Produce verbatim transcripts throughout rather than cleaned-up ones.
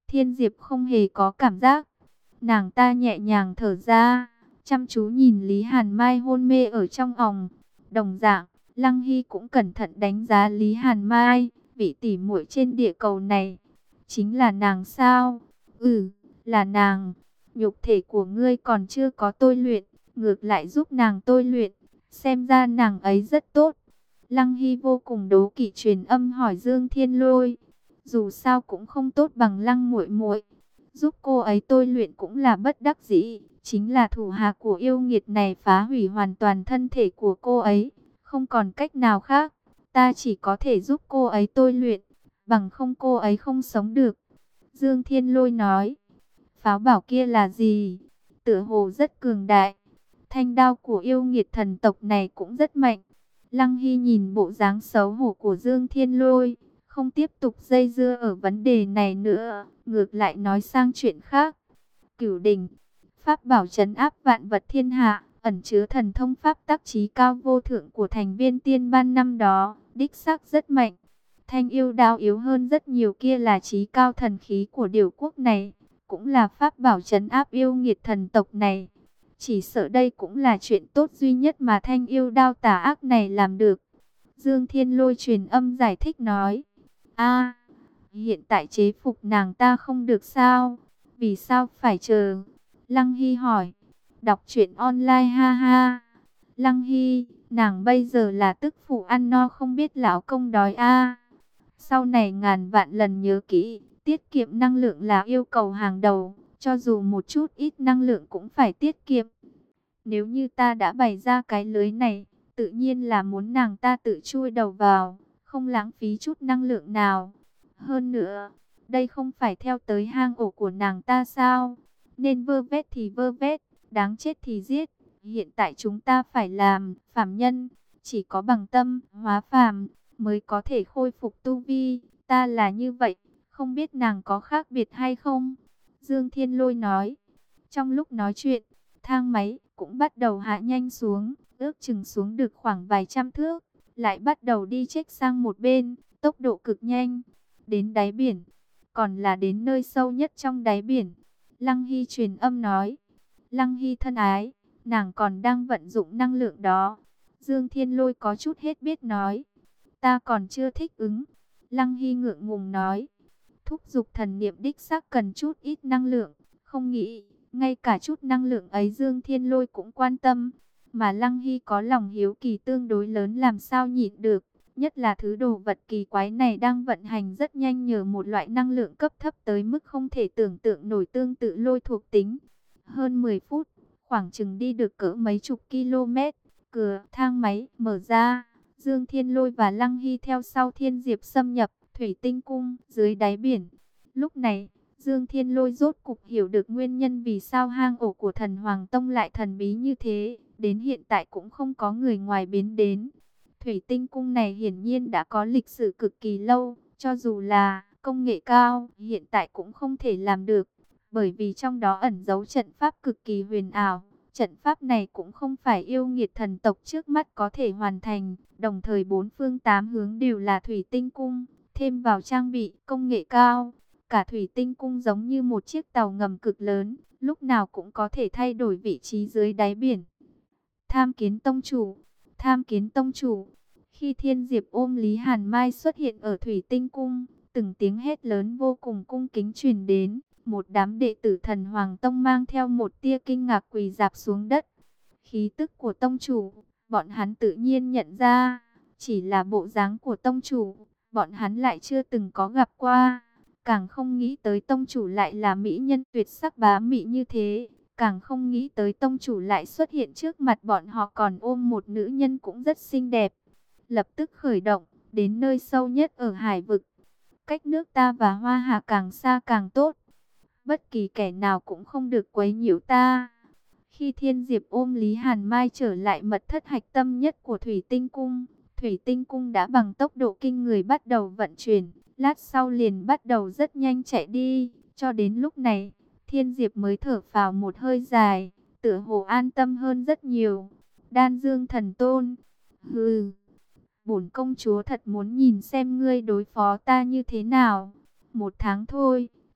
Thiên Diệp không hề có cảm giác. Nàng ta nhẹ nhàng thở ra, chăm chú nhìn Lý Hàn Mai hôn mê ở trong òng. Đồng dạng, Lăng Hy cũng cẩn thận đánh giá Lý Hàn Mai, vị tỷ muội trên địa cầu này. Chính là nàng sao? Ừ, là nàng. Nhục thể của ngươi còn chưa có tôi luyện, ngược lại giúp nàng tôi luyện. Xem ra nàng ấy rất tốt. Lăng Hy vô cùng đố kỵ truyền âm hỏi Dương Thiên Lôi. Dù sao cũng không tốt bằng Lăng muội muội. Giúp cô ấy tôi luyện cũng là bất đắc dĩ. Chính là thủ hạ của yêu nghiệt này phá hủy hoàn toàn thân thể của cô ấy. Không còn cách nào khác. Ta chỉ có thể giúp cô ấy tôi luyện. Bằng không cô ấy không sống được. Dương Thiên Lôi nói. Pháo bảo kia là gì? Tựa hồ rất cường đại. Thanh đao của yêu nghiệt thần tộc này cũng rất mạnh. Lăng Hy nhìn bộ dáng xấu hổ của Dương Thiên Lôi, không tiếp tục dây dưa ở vấn đề này nữa, ngược lại nói sang chuyện khác. Cửu Đình, pháp bảo trấn áp vạn vật thiên hạ, ẩn chứa thần thông pháp tác trí cao vô thượng của thành viên tiên ban năm đó, đích xác rất mạnh. Thanh yêu đao yếu hơn rất nhiều kia là trí cao thần khí của điều quốc này, cũng là pháp bảo trấn áp yêu nghiệt thần tộc này. Chỉ sợ đây cũng là chuyện tốt duy nhất mà thanh yêu đao tà ác này làm được. Dương Thiên Lôi truyền âm giải thích nói. A, hiện tại chế phục nàng ta không được sao? Vì sao phải chờ? Lăng Hy hỏi. Đọc truyện online ha ha. Lăng Hy, nàng bây giờ là tức phụ ăn no không biết lão công đói a. Sau này ngàn vạn lần nhớ kỹ, tiết kiệm năng lượng là yêu cầu hàng đầu. Cho dù một chút ít năng lượng cũng phải tiết kiệm. Nếu như ta đã bày ra cái lưới này, tự nhiên là muốn nàng ta tự chui đầu vào, không lãng phí chút năng lượng nào. Hơn nữa, đây không phải theo tới hang ổ của nàng ta sao? Nên vơ vét thì vơ vét, đáng chết thì giết. Hiện tại chúng ta phải làm phàm nhân, chỉ có bằng tâm, hóa phàm, mới có thể khôi phục tu vi. Ta là như vậy, không biết nàng có khác biệt hay không? Dương Thiên Lôi nói. Trong lúc nói chuyện, thang máy cũng bắt đầu hạ nhanh xuống, ước chừng xuống được khoảng vài trăm thước, lại bắt đầu đi chếch sang một bên, tốc độ cực nhanh. Đến đáy biển, còn là đến nơi sâu nhất trong đáy biển. Lăng Hy truyền âm nói. Lăng Hy thân ái, nàng còn đang vận dụng năng lượng đó. Dương Thiên Lôi có chút hết biết nói. Ta còn chưa thích ứng. Lăng Hy ngượng ngùng nói. Thúc giục thần niệm đích xác cần chút ít năng lượng. Không nghĩ, ngay cả chút năng lượng ấy Dương Thiên Lôi cũng quan tâm. Mà Lăng Hy có lòng hiếu kỳ tương đối lớn làm sao nhịn được. Nhất là thứ đồ vật kỳ quái này đang vận hành rất nhanh nhờ một loại năng lượng cấp thấp tới mức không thể tưởng tượng nổi tương tự lôi thuộc tính. Hơn mười phút, khoảng chừng đi được cỡ mấy chục km, cửa thang máy mở ra. Dương Thiên Lôi và Lăng Hy theo sau Thiên Diệp xâm nhập Thủy Tinh Cung dưới đáy biển. Lúc này, Dương Thiên Lôi rốt cục hiểu được nguyên nhân vì sao hang ổ của thần Hoàng Tông lại thần bí như thế. Đến hiện tại cũng không có người ngoài biến đến. Thủy Tinh Cung này hiển nhiên đã có lịch sử cực kỳ lâu, cho dù là công nghệ cao, hiện tại cũng không thể làm được. Bởi vì trong đó ẩn giấu trận pháp cực kỳ huyền ảo. Trận pháp này cũng không phải yêu nghiệt thần tộc trước mắt có thể hoàn thành. Đồng thời bốn phương tám hướng đều là Thủy Tinh Cung, thêm vào trang bị công nghệ cao. Cả Thủy Tinh Cung giống như một chiếc tàu ngầm cực lớn, lúc nào cũng có thể thay đổi vị trí dưới đáy biển. Tham Kiến Tông Chủ, Tham Kiến Tông Chủ. Khi Thiên Diệp ôm Lý Hàn Mai xuất hiện ở Thủy Tinh Cung, từng tiếng hét lớn vô cùng cung kính truyền đến. Một đám đệ tử thần Hoàng Tông mang theo một tia kinh ngạc quỳ rạp xuống đất. Khí tức của Tông Chủ, bọn hắn tự nhiên nhận ra, chỉ là bộ dáng của Tông Chủ, bọn hắn lại chưa từng có gặp qua. Càng không nghĩ tới Tông Chủ lại là mỹ nhân tuyệt sắc bá mỹ như thế. Càng không nghĩ tới Tông Chủ lại xuất hiện trước mặt bọn họ còn ôm một nữ nhân cũng rất xinh đẹp. Lập tức khởi động, đến nơi sâu nhất ở hải vực. Cách nước ta và Hoa Hà càng xa càng tốt. Bất kỳ kẻ nào cũng không được quấy nhiễu ta. Khi Thiên Diệp ôm Lý Hàn Mai trở lại mật thất hạch tâm nhất của Thủy Tinh Cung, Thủy Tinh Cung đã bằng tốc độ kinh người bắt đầu vận chuyển. Lát sau liền bắt đầu rất nhanh chạy đi. Cho đến lúc này, Thiên Diệp mới thở phào một hơi dài, tựa hồ an tâm hơn rất nhiều. Đan Dương Thần Tôn, hừ, bổn công chúa thật muốn nhìn xem ngươi đối phó ta như thế nào. Một tháng thôi,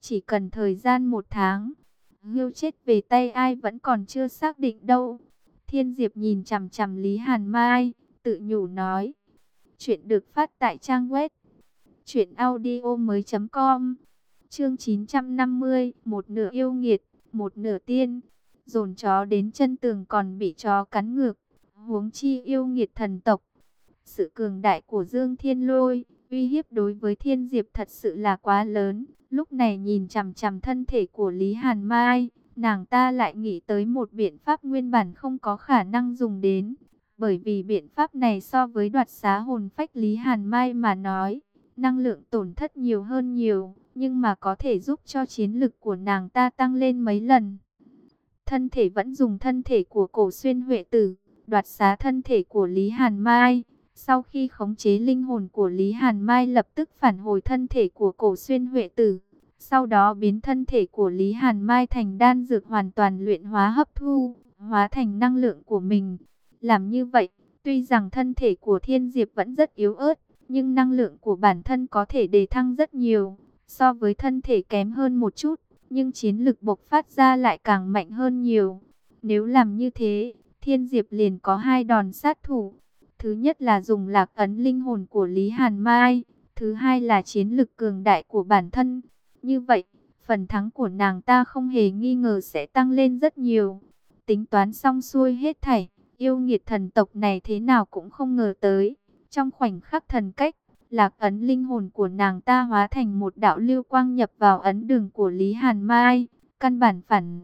chỉ cần thời gian một tháng. Ngưu chết về tay ai vẫn còn chưa xác định đâu. Thiên Diệp nhìn chằm chằm Lý Hàn Mai, tự nhủ nói. Chuyện được phát tại trang web truyện audio mới chấm com. Chương chín trăm năm mươi, một nửa yêu nghiệt, một nửa tiên. Dồn chó đến chân tường còn bị chó cắn ngược, huống chi yêu nghiệt thần tộc. Sự cường đại của Dương Thiên Lôi, uy hiếp đối với Thiên Diệp thật sự là quá lớn. Lúc này nhìn chằm chằm thân thể của Lý Hàn Mai, nàng ta lại nghĩ tới một biện pháp nguyên bản không có khả năng dùng đến. Bởi vì biện pháp này so với đoạt xá hồn phách Lý Hàn Mai mà nói, năng lượng tổn thất nhiều hơn nhiều, nhưng mà có thể giúp cho chiến lực của nàng ta tăng lên mấy lần. Thân thể vẫn dùng thân thể của Cổ Xuyên Huệ Tử, đoạt xá thân thể của Lý Hàn Mai. Sau khi khống chế linh hồn của Lý Hàn Mai lập tức phản hồi thân thể của Cổ Xuyên Huệ Tử. Sau đó biến thân thể của Lý Hàn Mai thành đan dược hoàn toàn luyện hóa hấp thu, hóa thành năng lượng của mình. Làm như vậy, tuy rằng thân thể của Thiên Diệp vẫn rất yếu ớt, nhưng năng lượng của bản thân có thể đề thăng rất nhiều. So với thân thể kém hơn một chút, nhưng chiến lực bộc phát ra lại càng mạnh hơn nhiều. Nếu làm như thế, Thiên Diệp liền có hai đòn sát thủ. Thứ nhất là dùng lạc ấn linh hồn của Lý Hàn Mai. Thứ hai là chiến lực cường đại của bản thân. Như vậy, phần thắng của nàng ta không hề nghi ngờ sẽ tăng lên rất nhiều. Tính toán xong xuôi hết thảy, yêu nghiệt thần tộc này thế nào cũng không ngờ tới. Trong khoảnh khắc thần cách, lạc ấn linh hồn của nàng ta hóa thành một đạo lưu quang nhập vào ấn đường của Lý Hàn Mai. Căn bản phản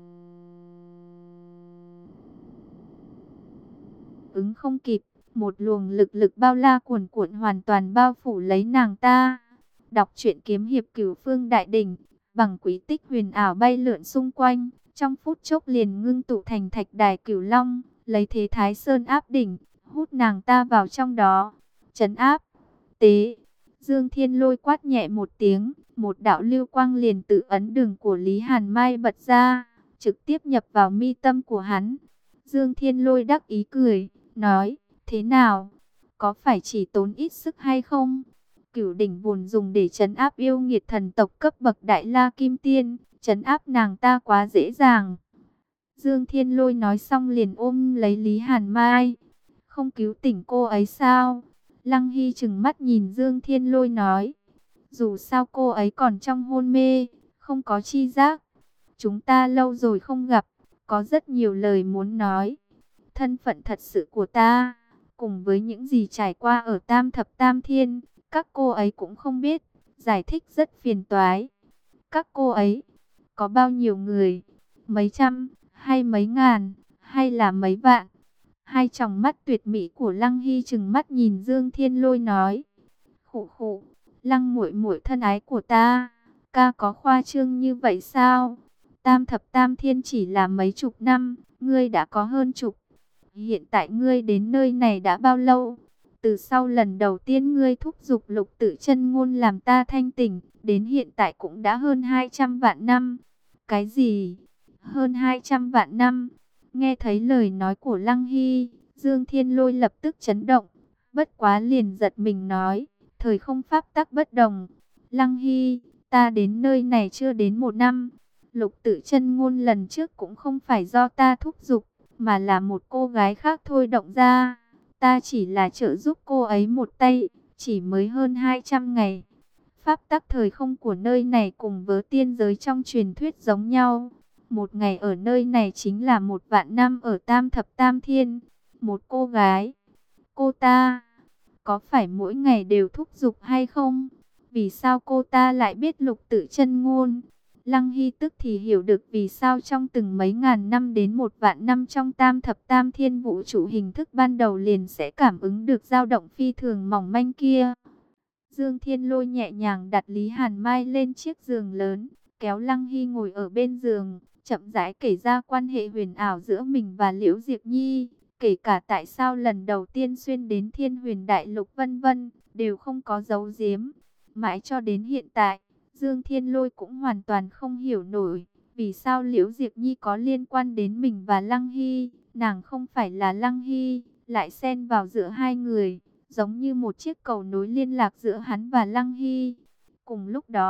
ứng không kịp. Một luồng lực lực bao la cuồn cuộn hoàn toàn bao phủ lấy nàng ta. Đọc truyện kiếm hiệp cửu phương đại đỉnh, bằng quý tích huyền ảo bay lượn xung quanh, trong phút chốc liền ngưng tụ thành thạch đài cửu long, lấy thế Thái Sơn áp đỉnh, hút nàng ta vào trong đó, trấn áp. Tế, Dương Thiên Lôi quát nhẹ một tiếng, một đạo lưu quang liền tự ấn đường của Lý Hàn Mai bật ra, trực tiếp nhập vào mi tâm của hắn. Dương Thiên Lôi đắc ý cười, nói, thế nào? Có phải chỉ tốn ít sức hay không? Cửu đỉnh vốn dùng để trấn áp yêu nghiệt thần tộc cấp bậc Đại La Kim Tiên, trấn áp nàng ta quá dễ dàng. Dương Thiên Lôi nói xong liền ôm lấy Lý Hàn Mai. Không cứu tỉnh cô ấy sao? Lăng Hy trừng mắt nhìn Dương Thiên Lôi nói. Dù sao cô ấy còn trong hôn mê, không có chi giác. Chúng ta lâu rồi không gặp, có rất nhiều lời muốn nói. Thân phận thật sự của ta, cùng với những gì trải qua ở Tam Thập Tam Thiên, các cô ấy cũng không biết, giải thích rất phiền toái. Các cô ấy, có bao nhiêu người? Mấy trăm, hay mấy ngàn, hay là mấy vạn? Hai tròng mắt tuyệt mỹ của Lăng Hy trừng mắt nhìn Dương Thiên Lôi nói. Khụ khụ, Lăng muội muội thân ái của ta, ca có khoa trương như vậy sao? Tam Thập Tam Thiên chỉ là mấy chục năm, ngươi đã có hơn chục. Hiện tại ngươi đến nơi này đã bao lâu? Từ sau lần đầu tiên ngươi thúc giục Lục Tự Chân Ngôn làm ta thanh tỉnh, đến hiện tại cũng đã hơn hai trăm vạn năm. Cái gì? Hơn hai trăm vạn năm? Nghe thấy lời nói của Lăng Hy, Dương Thiên Lôi lập tức chấn động, bất quá liền giật mình nói, thời không pháp tắc bất đồng. Lăng Hy, ta đến nơi này chưa đến một năm. Lục Tự Chân Ngôn lần trước cũng không phải do ta thúc giục, mà là một cô gái khác thôi động ra. Ta chỉ là trợ giúp cô ấy một tay, chỉ mới hơn hai trăm ngày. Pháp tắc thời không của nơi này cùng với tiên giới trong truyền thuyết giống nhau. Một ngày ở nơi này chính là một vạn năm ở Tam Thập Tam Thiên. Một cô gái, cô ta, có phải mỗi ngày đều thúc giục hay không? Vì sao cô ta lại biết Lục Tự Chân Ngôn? Lăng Hy tức thì hiểu được vì sao trong từng mấy ngàn năm đến một vạn năm trong Tam Thập Tam Thiên vũ trụ hình thức ban đầu liền sẽ cảm ứng được dao động phi thường mỏng manh kia. Dương Thiên Lôi nhẹ nhàng đặt Lý Hàn Mai lên chiếc giường lớn, kéo Lăng Hy ngồi ở bên giường, chậm rãi kể ra quan hệ huyền ảo giữa mình và Liễu Diệp Nhi, kể cả tại sao lần đầu tiên xuyên đến Thiên Huyền Đại Lục vân vân, đều không có giấu giếm. Mãi cho đến hiện tại, Dương Thiên Lôi cũng hoàn toàn không hiểu nổi, vì sao Liễu Diệp Nhi có liên quan đến mình và Lăng Hy, nàng không phải là Lăng Hy, lại xen vào giữa hai người, giống như một chiếc cầu nối liên lạc giữa hắn và Lăng Hy. Cùng lúc đó,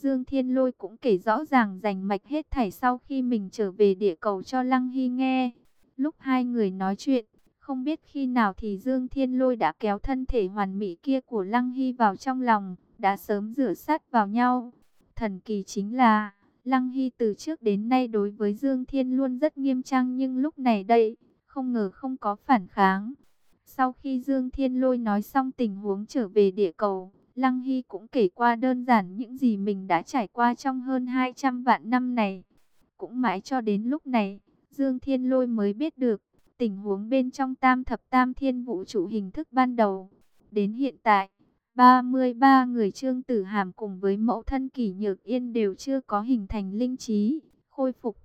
Dương Thiên Lôi cũng kể rõ ràng rành mạch hết thảy sau khi mình trở về địa cầu cho Lăng Hy nghe. Lúc hai người nói chuyện, không biết khi nào thì Dương Thiên Lôi đã kéo thân thể hoàn mỹ kia của Lăng Hy vào trong lòng, đã sớm rửa sát vào nhau. Thần kỳ chính là, Lăng Hy từ trước đến nay đối với Dương Thiên luôn rất nghiêm trang, nhưng lúc này đây, không ngờ không có phản kháng. Sau khi Dương Thiên Lôi nói xong tình huống trở về địa cầu, Lăng Hy cũng kể qua đơn giản những gì mình đã trải qua trong hơn hai trăm vạn năm này. Cũng mãi cho đến lúc này, Dương Thiên Lôi mới biết được tình huống bên trong tam thập tam thiên vũ trụ hình thức ban đầu. Đến hiện tại, ba mươi ba người Trương Tử Hàm cùng với mẫu thân Kỷ Nhược Yên đều chưa có hình thành linh trí, khôi phục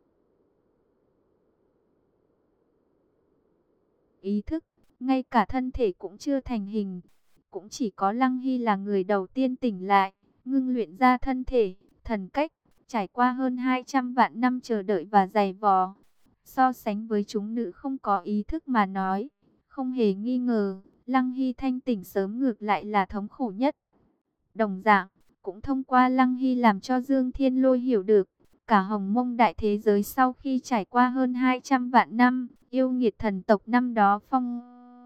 ý thức, ngay cả thân thể cũng chưa thành hình. Cũng chỉ có Lăng Hy là người đầu tiên tỉnh lại, ngưng luyện ra thân thể, thần cách, trải qua hơn hai trăm vạn năm chờ đợi và dày vò. So sánh với chúng nữ không có ý thức mà nói, không hề nghi ngờ, Lăng Hy thanh tỉnh sớm ngược lại là thống khổ nhất. Đồng dạng, cũng thông qua Lăng Hy làm cho Dương Thiên Lôi hiểu được, cả hồng mông đại thế giới sau khi trải qua hơn hai trăm vạn năm, yêu nghiệt thần tộc năm đó phong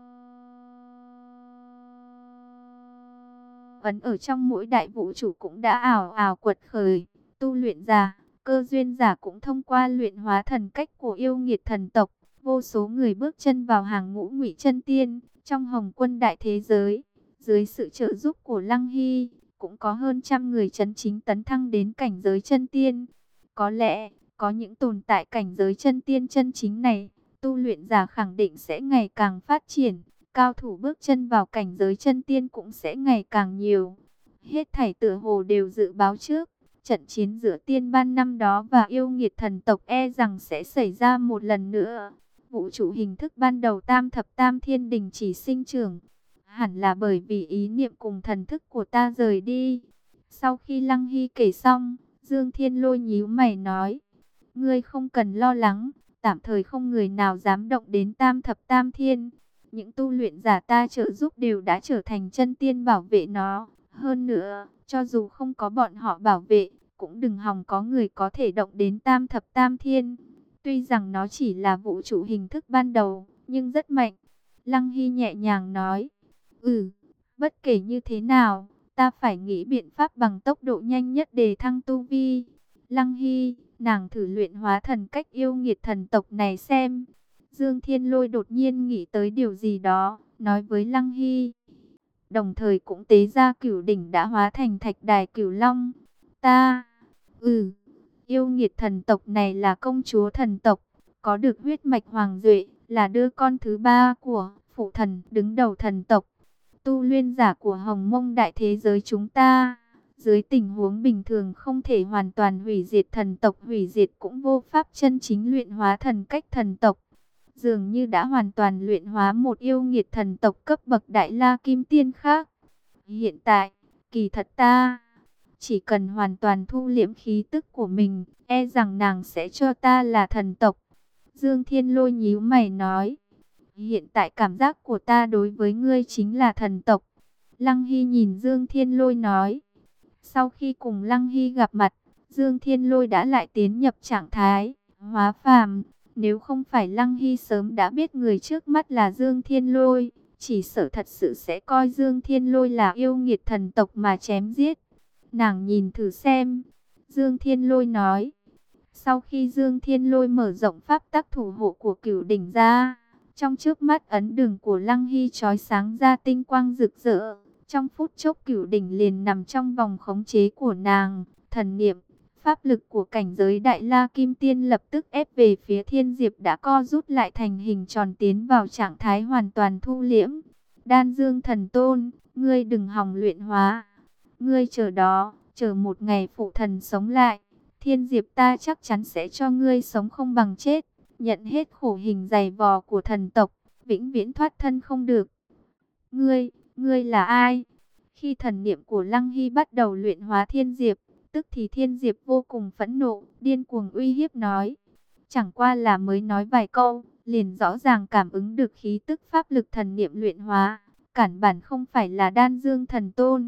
ấn ở trong mỗi đại vũ trụ cũng đã ảo ảo quật khởi. Tu luyện giả, cơ duyên giả cũng thông qua luyện hóa thần cách của yêu nghiệt thần tộc, vô số người bước chân vào hàng ngũ ngụy chân tiên trong hồng quân đại thế giới. Dưới sự trợ giúp của Lăng Hy, cũng có hơn trăm người chân chính tấn thăng đến cảnh giới chân tiên. Có lẽ, có những tồn tại cảnh giới chân tiên chân chính này, tu luyện giả khẳng định sẽ ngày càng phát triển, cao thủ bước chân vào cảnh giới chân tiên cũng sẽ ngày càng nhiều. Hết thảy tựa hồ đều dự báo trước, trận chiến giữa tiên ban năm đó và yêu nghiệt thần tộc e rằng sẽ xảy ra một lần nữa. Vũ trụ hình thức ban đầu tam thập tam thiên đình chỉ sinh trưởng, hẳn là bởi vì ý niệm cùng thần thức của ta rời đi. Sau khi Lăng Hy kể xong, Dương Thiên Lôi nhíu mày nói, ngươi không cần lo lắng, tạm thời không người nào dám động đến tam thập tam thiên. Những tu luyện giả ta trợ giúp đều đã trở thành chân tiên bảo vệ nó. Hơn nữa, cho dù không có bọn họ bảo vệ, cũng đừng hòng có người có thể động đến tam thập tam thiên. Tuy rằng nó chỉ là vũ trụ hình thức ban đầu, nhưng rất mạnh. Lăng Hy nhẹ nhàng nói, ừ, bất kể như thế nào, ta phải nghĩ biện pháp bằng tốc độ nhanh nhất để thăng tu vi. Lăng Hy, nàng thử luyện hóa thần cách yêu nghiệt thần tộc này xem. Dương Thiên Lôi đột nhiên nghĩ tới điều gì đó, nói với Lăng Hy. Đồng thời cũng tế ra cửu đỉnh đã hóa thành thạch đài cửu long. Ta, ừ, yêu nghiệt thần tộc này là công chúa thần tộc, có được huyết mạch hoàng duệ, là đứa con thứ ba của phụ thần đứng đầu thần tộc. Tu luyện giả của hồng mông đại thế giới chúng ta, dưới tình huống bình thường không thể hoàn toàn hủy diệt thần tộc, hủy diệt cũng vô pháp chân chính luyện hóa thần cách thần tộc. Dường như đã hoàn toàn luyện hóa một yêu nghiệt thần tộc cấp bậc đại la kim tiên khác. Hiện tại, kỳ thật ta chỉ cần hoàn toàn thu liễm khí tức của mình, e rằng nàng sẽ cho ta là thần tộc. Dương Thiên Lôi nhíu mày nói, hiện tại cảm giác của ta đối với ngươi chính là thần tộc. Lăng Hy nhìn Dương Thiên Lôi nói. Sau khi cùng Lăng Hy gặp mặt, Dương Thiên Lôi đã lại tiến nhập trạng thái hóa phàm. Nếu không phải Lăng Hy sớm đã biết người trước mắt là Dương Thiên Lôi, chỉ sợ thật sự sẽ coi Dương Thiên Lôi là yêu nghiệt thần tộc mà chém giết. Nàng nhìn thử xem. Dương Thiên Lôi nói. Sau khi Dương Thiên Lôi mở rộng pháp tắc thủ hộ của cửu đỉnh ra, trong trước mắt ấn đường của Lăng Hy chói sáng ra tinh quang rực rỡ. Trong phút chốc cửu đỉnh liền nằm trong vòng khống chế của nàng. Thần niệm, pháp lực của cảnh giới Đại La Kim Tiên lập tức ép về phía Thiên Diệp đã co rút lại thành hình tròn, tiến vào trạng thái hoàn toàn thu liễm. Đan Dương Thần Tôn, ngươi đừng hòng luyện hóa. Ngươi chờ đó, chờ một ngày phụ thần sống lại, Thiên Diệp ta chắc chắn sẽ cho ngươi sống không bằng chết, nhận hết khổ hình dày vò của thần tộc, vĩnh viễn thoát thân không được. Ngươi, ngươi là ai? Khi thần niệm của Lăng Hy bắt đầu luyện hóa Thiên Diệp, tức thì Thiên Diệp vô cùng phẫn nộ, điên cuồng uy hiếp nói. Chẳng qua là mới nói vài câu, liền rõ ràng cảm ứng được khí tức pháp lực thần niệm luyện hóa. Cản bản không phải là Đan Dương Thần Tôn.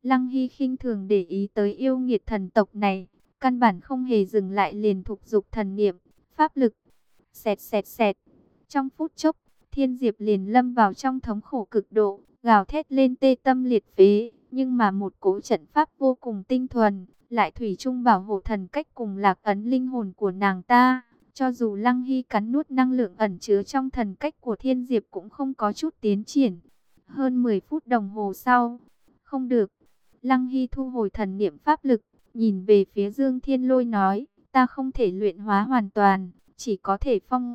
Lăng Hy khinh thường để ý tới yêu nghiệt thần tộc này, căn bản không hề dừng lại, liền thúc giục thần niệm, pháp lực. Xẹt xẹt xẹt. Trong phút chốc, Thiên Diệp liền lâm vào trong thống khổ cực độ, gào thét lên tê tâm liệt phế, nhưng mà một cỗ trận pháp vô cùng tinh thuần, lại thủy chung bảo hộ thần cách cùng lạc ấn linh hồn của nàng ta. Cho dù Lăng Hy cắn nuốt năng lượng ẩn chứa trong thần cách của Thiên Diệp cũng không có chút tiến triển. Hơn mười phút đồng hồ sau, không được. Lăng Hy thu hồi thần niệm pháp lực, nhìn về phía Dương Thiên Lôi nói, ta không thể luyện hóa hoàn toàn, chỉ có thể phong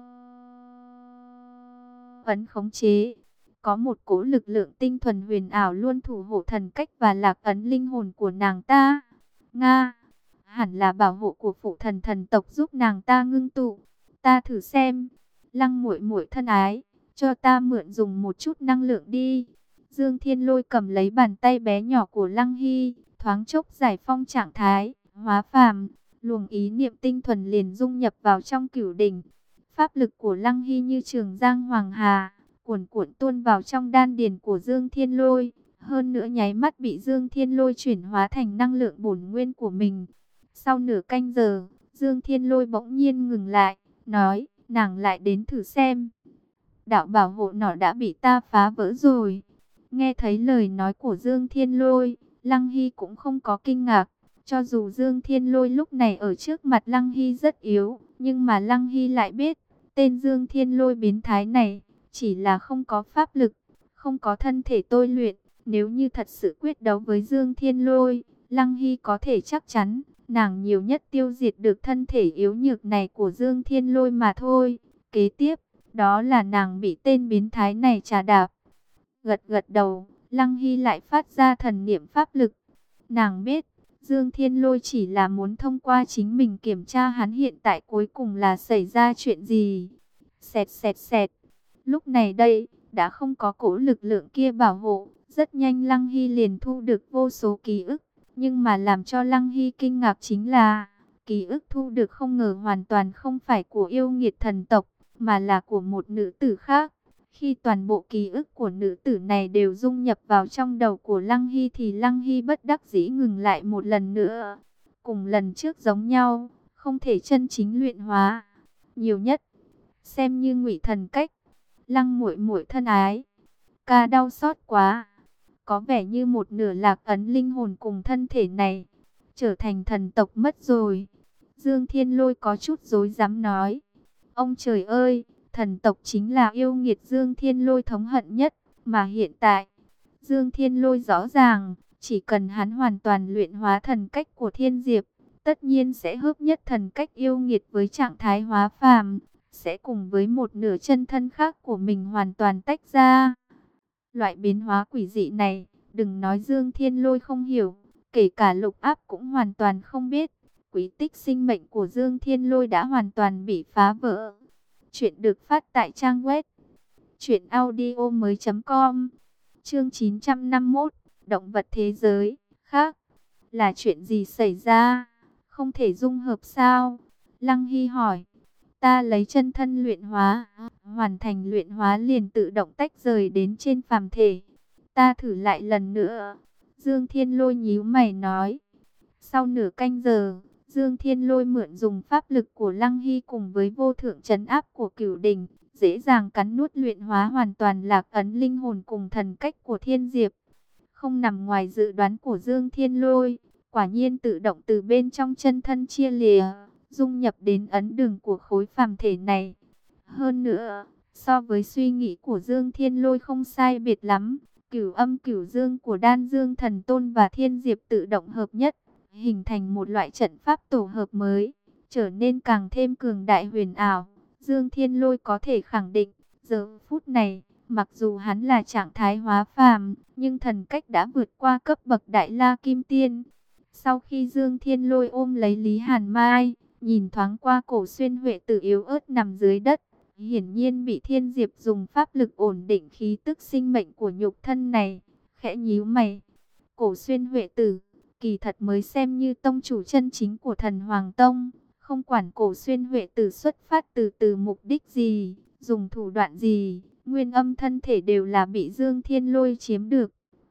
ấn khống chế. Có một cỗ lực lượng tinh thuần huyền ảo luôn thủ hộ thần cách và lạc ấn linh hồn của nàng ta. Nga, hẳn là bảo hộ của phụ thần thần tộc giúp nàng ta ngưng tụ. Ta thử xem. Lăng muội muội thân ái, cho ta mượn dùng một chút năng lượng đi. Dương Thiên Lôi cầm lấy bàn tay bé nhỏ của Lăng Hy, thoáng chốc giải phong trạng thái, hóa phàm, luồng ý niệm tinh thuần liền dung nhập vào trong cửu đỉnh. Pháp lực của Lăng Hy như trường giang hoàng hà, cuồn cuộn tuôn vào trong đan điền của Dương Thiên Lôi, hơn nữa nháy mắt bị Dương Thiên Lôi chuyển hóa thành năng lượng bổn nguyên của mình. Sau nửa canh giờ, Dương Thiên Lôi bỗng nhiên ngừng lại, nói, nàng lại đến thử xem. Đạo bảo hộ nọ đã bị ta phá vỡ rồi. Nghe thấy lời nói của Dương Thiên Lôi, Lăng Hy cũng không có kinh ngạc. Cho dù Dương Thiên Lôi lúc này ở trước mặt Lăng Hy rất yếu, nhưng mà Lăng Hy lại biết, tên Dương Thiên Lôi biến thái này, chỉ là không có pháp lực, không có thân thể tôi luyện. Nếu như thật sự quyết đấu với Dương Thiên Lôi, Lăng Hy có thể chắc chắn, nàng nhiều nhất tiêu diệt được thân thể yếu nhược này của Dương Thiên Lôi mà thôi. Kế tiếp, đó là nàng bị tên biến thái này trà đạp. Gật gật đầu, Lăng Hy lại phát ra thần niệm pháp lực. Nàng biết, Dương Thiên Lôi chỉ là muốn thông qua chính mình kiểm tra hắn hiện tại cuối cùng là xảy ra chuyện gì. Xẹt xẹt xẹt. Lúc này đây, đã không có cỗ lực lượng kia bảo hộ. Rất nhanh Lăng Hy liền thu được vô số ký ức. Nhưng mà làm cho Lăng Hy kinh ngạc chính là, ký ức thu được không ngờ hoàn toàn không phải của yêu nghiệt thần tộc, mà là của một nữ tử khác. Khi toàn bộ ký ức của nữ tử này đều dung nhập vào trong đầu của Lăng Hy thì Lăng Hy bất đắc dĩ ngừng lại một lần nữa. Cùng lần trước giống nhau, không thể chân chính luyện hóa. Nhiều nhất, xem như ngụy thần cách. Lăng muội muội thân ái, ca đau xót quá. Có vẻ như một nửa lạc ấn linh hồn cùng thân thể này, trở thành thần tộc mất rồi. Dương Thiên Lôi có chút rối rắm nói. Ông trời ơi! Thần tộc chính là yêu nghiệt Dương Thiên Lôi thống hận nhất, mà hiện tại, Dương Thiên Lôi rõ ràng, chỉ cần hắn hoàn toàn luyện hóa thần cách của Thiên Diệp, tất nhiên sẽ hợp nhất thần cách yêu nghiệt với trạng thái hóa phàm, sẽ cùng với một nửa chân thân khác của mình hoàn toàn tách ra. Loại biến hóa quỷ dị này, đừng nói Dương Thiên Lôi không hiểu, kể cả Lục Áp cũng hoàn toàn không biết. Quy tích sinh mệnh của Dương Thiên Lôi đã hoàn toàn bị phá vỡ. Chuyện được phát tại trang web truyện audio mới chấm com. Chương chín trăm năm mươi mốt, động vật thế giới khác. Là chuyện gì xảy ra? Không thể dung hợp sao? Lăng Hy hỏi. Ta lấy chân thân luyện hóa, hoàn thành luyện hóa liền tự động tách rời đến trên phàm thể. Ta thử lại lần nữa. Dương Thiên Lôi nhíu mày nói. Sau nửa canh giờ, Dương Thiên Lôi mượn dùng pháp lực của Lăng Hy cùng với vô thượng trấn áp của Cửu Đỉnh, dễ dàng cắn nuốt luyện hóa hoàn toàn lạc ấn linh hồn cùng thần cách của Thiên Diệp. Không nằm ngoài dự đoán của Dương Thiên Lôi, quả nhiên tự động từ bên trong chân thân chia lìa, dung nhập đến ấn đường của khối phàm thể này. Hơn nữa, so với suy nghĩ của Dương Thiên Lôi không sai biệt lắm, Cửu Âm Cửu Dương của Đan Dương Thần Tôn và Thiên Diệp tự động hợp nhất, hình thành một loại trận pháp tổ hợp mới, trở nên càng thêm cường đại huyền ảo. Dương Thiên Lôi có thể khẳng định, giờ phút này, mặc dù hắn là trạng thái hóa phàm, nhưng thần cách đã vượt qua cấp bậc Đại La Kim Tiên. Sau khi Dương Thiên Lôi ôm lấy Lý Hàn Mai, nhìn thoáng qua Cổ Xuyên Huệ Tử yếu ớt nằm dưới đất, hiển nhiên bị Thiên Diệp dùng pháp lực ổn định khí tức sinh mệnh của nhục thân này, khẽ nhíu mày. Cổ Xuyên Huệ Tử kỳ thật mới xem như tông chủ chân chính của Thần Hoàng Tông, không quản Cổ Xuyên Huệ Tử xuất phát từ từ mục đích gì, dùng thủ đoạn gì, nguyên âm thân thể đều là bị Dương Thiên Lôi chiếm được.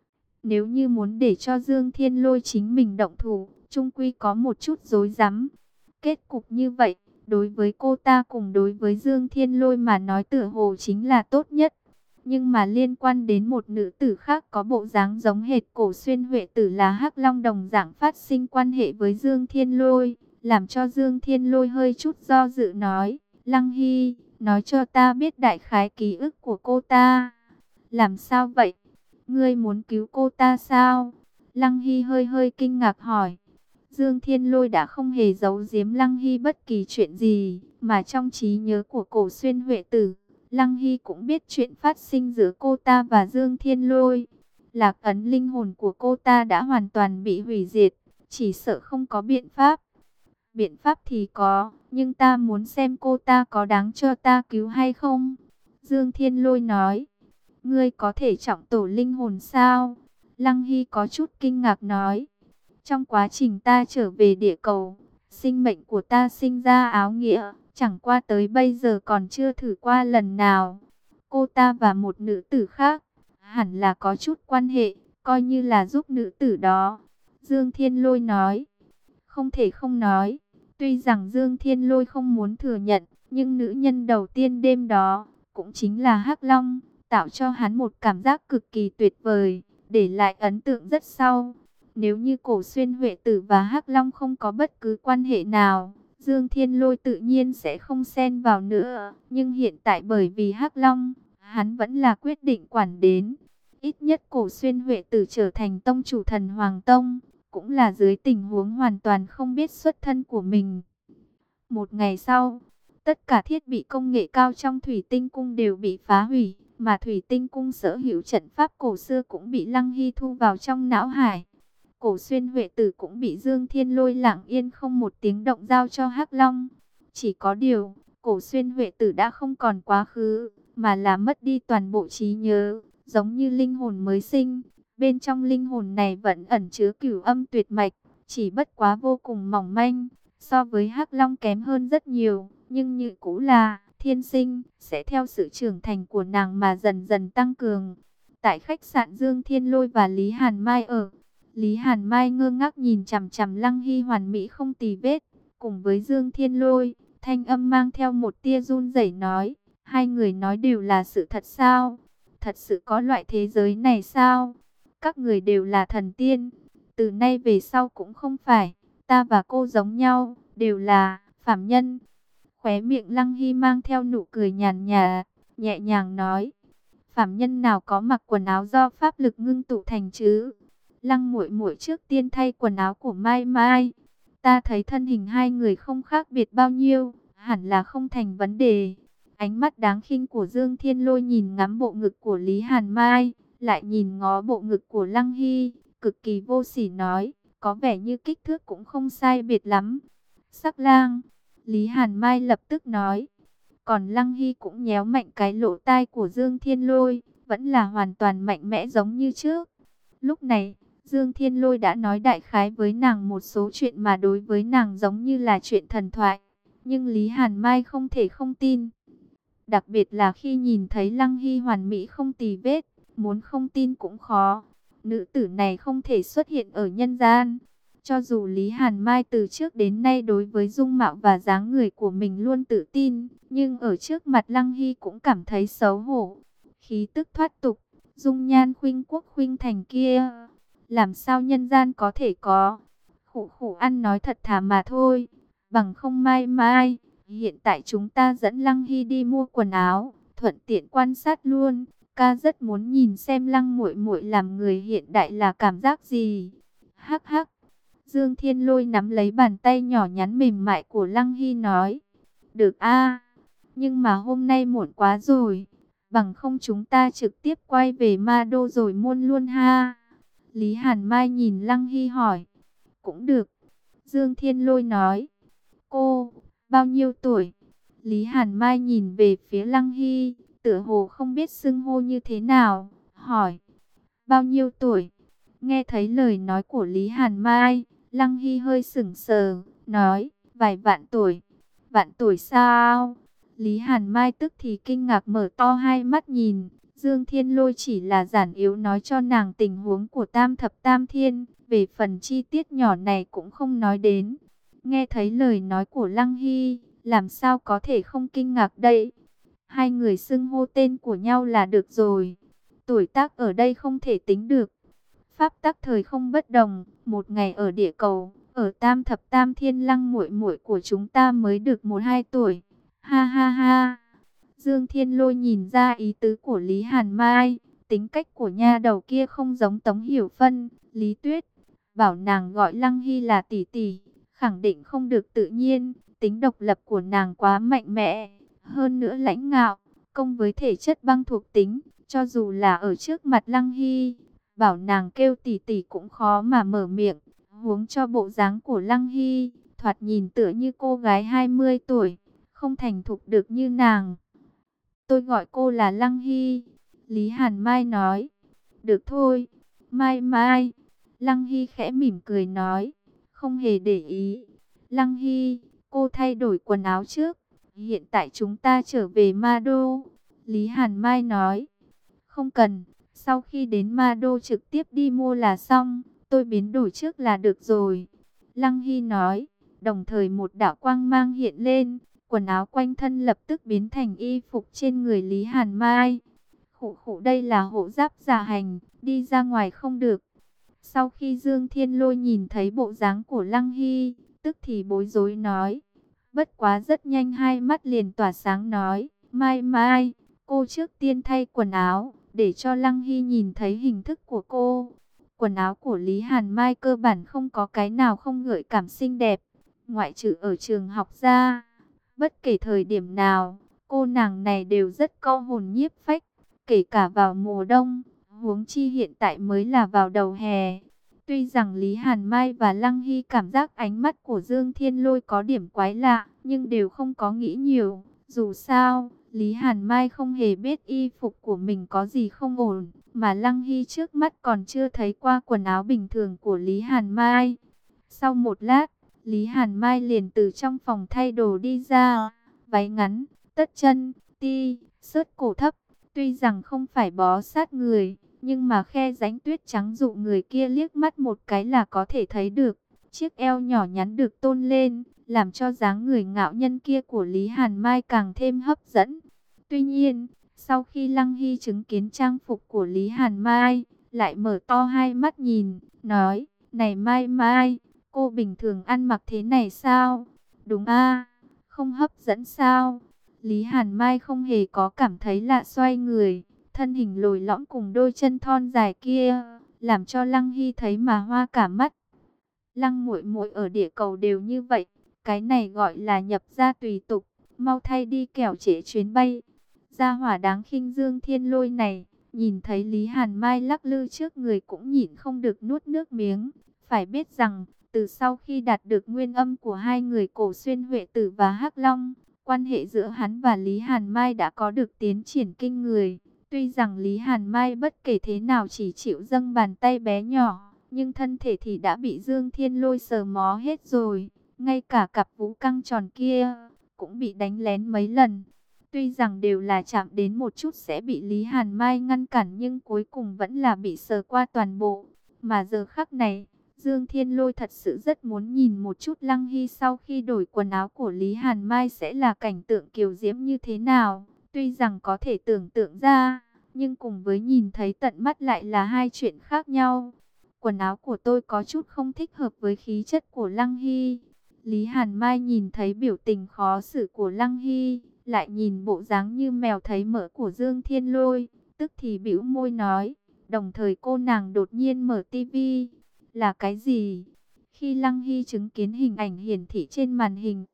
Nếu như muốn để cho Dương Thiên Lôi chính mình động thủ, chung quy có một chút rối rắm. Kết cục như vậy, đối với cô ta cùng đối với Dương Thiên Lôi mà nói tựa hồ chính là tốt nhất. Nhưng mà liên quan đến một nữ tử khác có bộ dáng giống hệt Cổ Xuyên Huệ Tử là Hắc Long đồng dạng phát sinh quan hệ với Dương Thiên Lôi, làm cho Dương Thiên Lôi hơi chút do dự nói, Lăng Hy, nói cho ta biết đại khái ký ức của cô ta. Làm sao vậy? Ngươi muốn cứu cô ta sao? Lăng Hy hơi hơi kinh ngạc hỏi. Dương Thiên Lôi đã không hề giấu giếm Lăng Hy bất kỳ chuyện gì, mà trong trí nhớ của Cổ Xuyên Huệ Tử, Lăng Hy cũng biết chuyện phát sinh giữa cô ta và Dương Thiên Lôi. Lạc ấn linh hồn của cô ta đã hoàn toàn bị hủy diệt, chỉ sợ không có biện pháp. Biện pháp thì có, nhưng ta muốn xem cô ta có đáng cho ta cứu hay không? Dương Thiên Lôi nói, ngươi có thể trọng tổ linh hồn sao? Lăng Hy có chút kinh ngạc nói, trong quá trình ta trở về địa cầu, sinh mệnh của ta sinh ra áo nghĩa, chẳng qua tới bây giờ còn chưa thử qua lần nào. Cô ta và một nữ tử khác, hẳn là có chút quan hệ, coi như là giúp nữ tử đó. Dương Thiên Lôi nói, không thể không nói, tuy rằng Dương Thiên Lôi không muốn thừa nhận, nhưng nữ nhân đầu tiên đêm đó, cũng chính là Hắc Long, tạo cho hắn một cảm giác cực kỳ tuyệt vời, để lại ấn tượng rất sâu. Nếu như Cổ Xuyên Huệ Tử và Hắc Long không có bất cứ quan hệ nào, Dương Thiên Lôi tự nhiên sẽ không xen vào nữa. Nhưng hiện tại bởi vì Hắc Long, hắn vẫn là quyết định quản đến. Ít nhất Cổ Xuyên Huệ Tử trở thành tông chủ Thần Hoàng Tông, cũng là dưới tình huống hoàn toàn không biết xuất thân của mình. Một ngày sau, tất cả thiết bị công nghệ cao trong Thủy Tinh Cung đều bị phá hủy, mà Thủy Tinh Cung sở hữu trận pháp cổ xưa cũng bị Lăng Hy thu vào trong não hải. Cổ Xuyên Huệ Tử cũng bị Dương Thiên Lôi lặng yên không một tiếng động giao cho Hắc Long. Chỉ có điều, Cổ Xuyên Huệ Tử đã không còn quá khứ, mà là mất đi toàn bộ trí nhớ, giống như linh hồn mới sinh. Bên trong linh hồn này vẫn ẩn chứa cửu âm tuyệt mạch, chỉ bất quá vô cùng mỏng manh, so với Hắc Long kém hơn rất nhiều, nhưng như cũ là thiên sinh, sẽ theo sự trưởng thành của nàng mà dần dần tăng cường. Tại khách sạn Dương Thiên Lôi và Lý Hàn Mai ở, Lý Hàn Mai ngơ ngác nhìn chằm chằm Lăng Hy hoàn mỹ không tì vết, cùng với Dương Thiên Lôi, thanh âm mang theo một tia run rẩy nói, hai người nói đều là sự thật sao? Thật sự có loại thế giới này sao? Các người đều là thần tiên, từ nay về sau cũng không phải, ta và cô giống nhau, đều là phàm nhân. Khóe miệng Lăng Hy mang theo nụ cười nhàn nhạt, nhẹ nhàng nói, phàm nhân nào có mặc quần áo do pháp lực ngưng tụ thành chứ? Lăng muội muội trước tiên thay quần áo của Mai Mai. Ta thấy thân hình hai người không khác biệt bao nhiêu, hẳn là không thành vấn đề. Ánh mắt đáng khinh của Dương Thiên Lôi nhìn ngắm bộ ngực của Lý Hàn Mai, lại nhìn ngó bộ ngực của Lăng Hy, cực kỳ vô sỉ nói, có vẻ như kích thước cũng không sai biệt lắm. Sắc lang, Lý Hàn Mai lập tức nói. Còn Lăng Hy cũng nhéo mạnh cái lỗ tai của Dương Thiên Lôi, vẫn là hoàn toàn mạnh mẽ giống như trước. Lúc này, Dương Thiên Lôi đã nói đại khái với nàng một số chuyện mà đối với nàng giống như là chuyện thần thoại. Nhưng Lý Hàn Mai không thể không tin. Đặc biệt là khi nhìn thấy Lăng Hy hoàn mỹ không tì vết, muốn không tin cũng khó. Nữ tử này không thể xuất hiện ở nhân gian. Cho dù Lý Hàn Mai từ trước đến nay đối với dung mạo và dáng người của mình luôn tự tin, nhưng ở trước mặt Lăng Hy cũng cảm thấy xấu hổ. Khí tức thoát tục, dung nhan khuynh quốc khuynh thành kia, làm sao nhân gian có thể có? Khủ khủ ăn nói thật thà mà thôi, bằng không Mai Mai, hiện tại chúng ta dẫn Lăng Hy đi mua quần áo, thuận tiện quan sát luôn. Ca rất muốn nhìn xem Lăng muội muội làm người hiện đại là cảm giác gì. Hắc hắc. Dương Thiên Lôi nắm lấy bàn tay nhỏ nhắn mềm mại của Lăng Hy nói, được a, nhưng mà hôm nay muộn quá rồi, bằng không chúng ta trực tiếp quay về Ma Đô rồi muôn luôn ha. Lý Hàn Mai nhìn Lăng Hy hỏi, cũng được. Dương Thiên Lôi nói, cô, bao nhiêu tuổi? Lý Hàn Mai nhìn về phía Lăng Hy, tựa hồ không biết xưng hô như thế nào, hỏi, bao nhiêu tuổi? Nghe thấy lời nói của Lý Hàn Mai, Lăng Hy hơi sững sờ, nói, vài vạn tuổi. Vạn tuổi sao? Lý Hàn Mai tức thì kinh ngạc mở to hai mắt nhìn, Dương Thiên Lôi chỉ là giản yếu nói cho nàng tình huống của Tam Thập Tam Thiên, về phần chi tiết nhỏ này cũng không nói đến. Nghe thấy lời nói của Lăng Hy, làm sao có thể không kinh ngạc đây? Hai người xưng hô tên của nhau là được rồi. Tuổi tác ở đây không thể tính được. Pháp tắc thời không bất đồng, một ngày ở địa cầu, ở Tam Thập Tam Thiên Lăng muội muội của chúng ta mới được một hai tuổi. Ha ha ha. Dương Thiên Lôi nhìn ra ý tứ của Lý Hàn Mai, tính cách của nha đầu kia không giống Tống Hiểu Phân, Lý Tuyết, bảo nàng gọi Lăng Hy là tỷ tỷ, khẳng định không được tự nhiên, tính độc lập của nàng quá mạnh mẽ, hơn nữa lãnh ngạo, công với thể chất băng thuộc tính, cho dù là ở trước mặt Lăng Hy, bảo nàng kêu tỷ tỷ cũng khó mà mở miệng, huống cho bộ dáng của Lăng Hy, thoạt nhìn tựa như cô gái hai mươi tuổi, không thành thục được như nàng. Tôi gọi cô là Lăng Hy. Lý Hàn Mai nói. Được thôi. Mai Mai. Lăng Hy khẽ mỉm cười nói. Không hề để ý. Lăng Hy, cô thay đổi quần áo trước. Hiện tại chúng ta trở về Ma Đô. Lý Hàn Mai nói. Không cần. Sau khi đến Ma Đô trực tiếp đi mua là xong. Tôi biến đổi trước là được rồi. Lăng Hy nói. Đồng thời một đạo quang mang hiện lên. Quần áo quanh thân lập tức biến thành y phục trên người Lý Hàn Mai. Khụ khụ, đây là hộ giáp giả hành, đi ra ngoài không được. Sau khi Dương Thiên Lôi nhìn thấy bộ dáng của Lăng Hy, tức thì bối rối nói. Bất quá rất nhanh hai mắt liền tỏa sáng nói. Mai Mai, cô trước tiên thay quần áo, để cho Lăng Hy nhìn thấy hình thức của cô. Quần áo của Lý Hàn Mai cơ bản không có cái nào không gợi cảm xinh đẹp, ngoại trừ ở trường học ra. Bất kể thời điểm nào, cô nàng này đều rất câu hồn nhiếp phách, kể cả vào mùa đông, huống chi hiện tại mới là vào đầu hè. Tuy rằng Lý Hàn Mai và Lăng Hy cảm giác ánh mắt của Dương Thiên Lôi có điểm quái lạ, nhưng đều không có nghĩ nhiều. Dù sao, Lý Hàn Mai không hề biết y phục của mình có gì không ổn, mà Lăng Hy trước mắt còn chưa thấy qua quần áo bình thường của Lý Hàn Mai. Sau một lát, Lý Hàn Mai liền từ trong phòng thay đồ đi ra, váy ngắn, tất chân, ti, xớt cổ thấp, tuy rằng không phải bó sát người, nhưng mà khe rãnh tuyết trắng dụ người kia liếc mắt một cái là có thể thấy được. Chiếc eo nhỏ nhắn được tôn lên, làm cho dáng người ngạo nhân kia của Lý Hàn Mai càng thêm hấp dẫn. Tuy nhiên, sau khi Lăng Hy chứng kiến trang phục của Lý Hàn Mai, lại mở to hai mắt nhìn, nói, này Mai Mai, cô bình thường ăn mặc thế này sao? Đúng a, không hấp dẫn sao? Lý Hàn Mai không hề có cảm thấy lạ, xoay người, thân hình lồi lõm cùng đôi chân thon dài kia, làm cho Lăng Hy thấy mà hoa cả mắt. Lăng muội muội ở địa cầu đều như vậy, cái này gọi là nhập gia tùy tục, mau thay đi kẻo trễ chuyến bay. Gia hỏa đáng khinh Dương Thiên Lôi này, nhìn thấy Lý Hàn Mai lắc lư trước người cũng nhịn không được nuốt nước miếng. Phải biết rằng, từ sau khi đạt được nguyên âm của hai người Cổ Xuyên Huệ Tử và Hắc Long, quan hệ giữa hắn và Lý Hàn Mai đã có được tiến triển kinh người. Tuy rằng Lý Hàn Mai bất kể thế nào chỉ chịu dâng bàn tay bé nhỏ, nhưng thân thể thì đã bị Dương Thiên Lôi sờ mó hết rồi. Ngay cả cặp vú căng tròn kia cũng bị đánh lén mấy lần. Tuy rằng đều là chạm đến một chút sẽ bị Lý Hàn Mai ngăn cản, nhưng cuối cùng vẫn là bị sờ qua toàn bộ. Mà giờ khắc này, Dương Thiên Lôi thật sự rất muốn nhìn một chút Lăng Hy sau khi đổi quần áo của Lý Hàn Mai sẽ là cảnh tượng kiều diễm như thế nào. Tuy rằng có thể tưởng tượng ra, nhưng cùng với nhìn thấy tận mắt lại là hai chuyện khác nhau. Quần áo của tôi có chút không thích hợp với khí chất của Lăng Hy. Lý Hàn Mai nhìn thấy biểu tình khó xử của Lăng Hy, lại nhìn bộ dáng như mèo thấy mỡ của Dương Thiên Lôi, tức thì bĩu môi nói. Đồng thời cô nàng đột nhiên mở tivi. Là cái gì? Khi Lăng Hy chứng kiến hình ảnh hiển thị trên màn hình